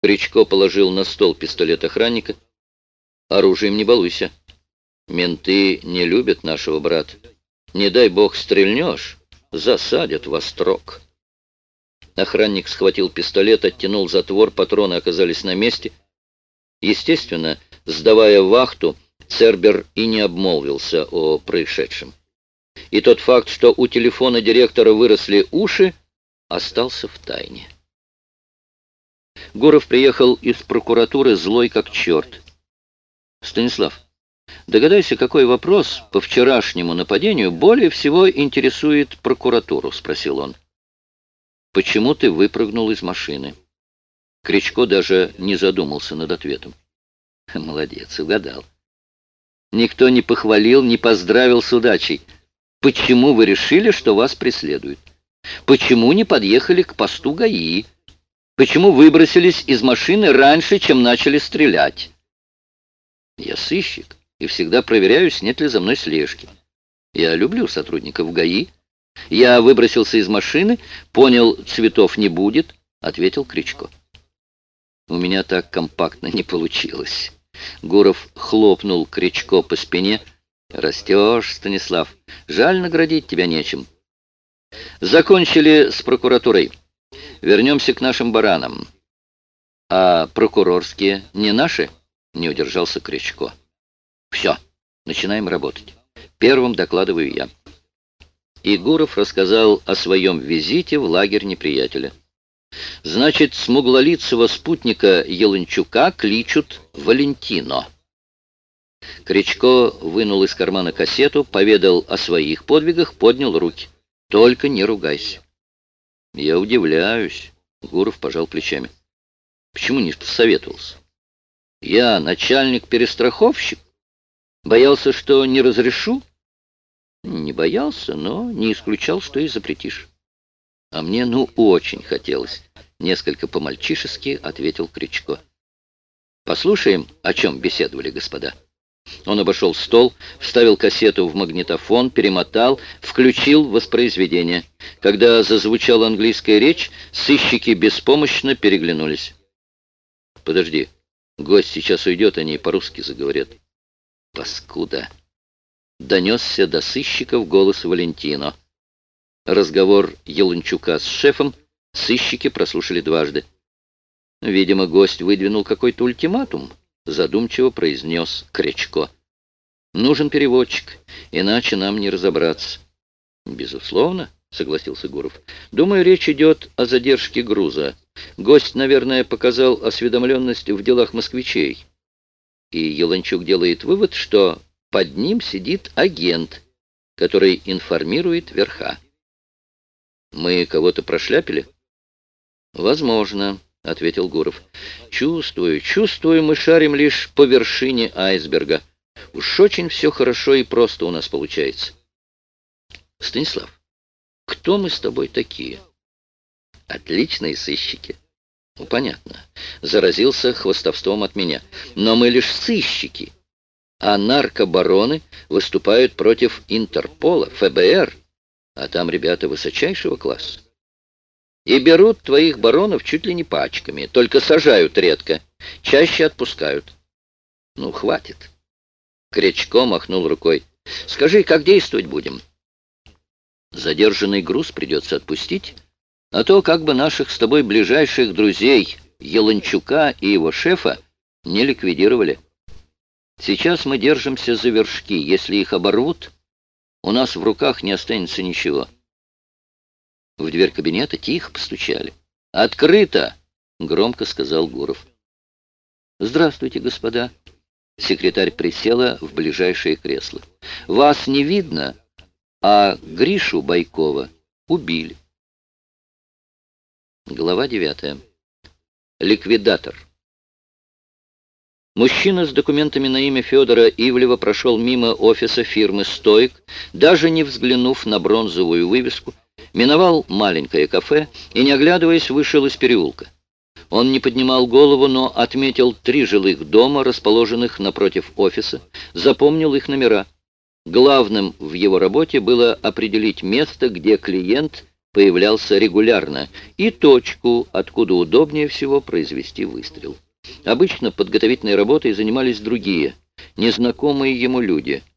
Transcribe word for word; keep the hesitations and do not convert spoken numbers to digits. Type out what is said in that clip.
Кричко положил на стол пистолет охранника. «Оружием не балуйся. Менты не любят нашего брата. Не дай бог стрельнешь, засадят во строк». Охранник схватил пистолет, оттянул затвор, патроны оказались на месте. Естественно, сдавая вахту, Цербер и не обмолвился о происшедшем. И тот факт, что у телефона директора выросли уши, остался в тайне. Гуров приехал из прокуратуры злой как черт. «Станислав, догадайся, какой вопрос по вчерашнему нападению более всего интересует прокуратуру?» — спросил он. «Почему ты выпрыгнул из машины?» Кричко даже не задумался над ответом. «Молодец, угадал. Никто не похвалил, не поздравил с удачей. Почему вы решили, что вас преследуют? Почему не подъехали к посту ГАИ? Почему выбросились из машины раньше, чем начали стрелять?» «Я сыщик и всегда проверяю, нет ли за мной слежки. Я люблю сотрудников ГАИ. Я выбросился из машины, понял, цветов не будет», — ответил Кричко. «У меня так компактно не получилось». Гуров хлопнул Кричко по спине. «Растешь, Станислав. Жаль, наградить тебя нечем. Закончили с прокуратурой. Вернемся к нашим баранам». «А прокурорские не наши?» — не удержался Кричко. «Все, начинаем работать. Первым докладываю я». И Гуров рассказал о своем визите в лагерь неприятеля. «Значит, смуглолицего спутника Еланчука кличут Валентино». Кричко вынул из кармана кассету, поведал о своих подвигах, поднял руки. «Только не ругайся». «Я удивляюсь», — Гуров пожал плечами. «Почему не посоветовался? Я начальник-перестраховщик. Боялся, что не разрешу?» «Не боялся, но не исключал, что и запретишь». «А мне, ну, очень хотелось», — несколько по-мальчишески ответил Кричко. «Послушаем, о чем беседовали господа». Он обошел стол, вставил кассету в магнитофон, перемотал, включил воспроизведение. Когда зазвучала английская речь, сыщики беспомощно переглянулись. «Подожди, гость сейчас уйдет, они по-русски заговорят». «Паскуда!» Донесся до сыщиков голос Валентино. Разговор Еланчука с шефом сыщики прослушали дважды. «Видимо, гость выдвинул какой-то ультиматум», — задумчиво произнес Кричко. «Нужен переводчик, иначе нам не разобраться». «Безусловно», — согласился Гуров. «Думаю, речь идет о задержке груза. Гость, наверное, показал осведомленность в делах москвичей. И Еланчук делает вывод, что под ним сидит агент, который информирует верха». «Мы кого-то прошляпили?» «Возможно», — ответил Гуров. «Чувствую, чувствую, мы шарим лишь по вершине айсберга. Уж очень все хорошо и просто у нас получается». «Станислав, кто мы с тобой такие?» «Отличные сыщики». «Ну, понятно. Заразился хвастовством от меня. Но мы лишь сыщики, а наркобароны выступают против Интерпола, ФБР, а там ребята высочайшего класса. И берут твоих баронов чуть ли не пачками, только сажают редко, чаще отпускают». «Ну, хватит». Кричко махнул рукой. «Скажи, как действовать будем?» «Задержанный груз придется отпустить, а то как бы наших с тобой ближайших друзей, Еланчука и его шефа, не ликвидировали. Сейчас мы держимся за вершки. Если их оборвут, у нас в руках не останется ничего». В дверь кабинета тихо постучали. «Открыто!» — громко сказал Гуров. «Здравствуйте, господа». Секретарь присела в ближайшее кресло. «Вас не видно, а Гришу Байкова убили». Глава девятая. Ликвидатор. Мужчина с документами на имя Федора Ивлева прошел мимо офиса фирмы «Стоик», даже не взглянув на бронзовую вывеску, миновал маленькое кафе и, не оглядываясь, вышел из переулка. Он не поднимал голову, но отметил три жилых дома, расположенных напротив офиса, запомнил их номера. Главным в его работе было определить место, где клиент появлялся регулярно, и точку, откуда удобнее всего произвести выстрел. Обычно подготовительной работой занимались другие, незнакомые ему люди,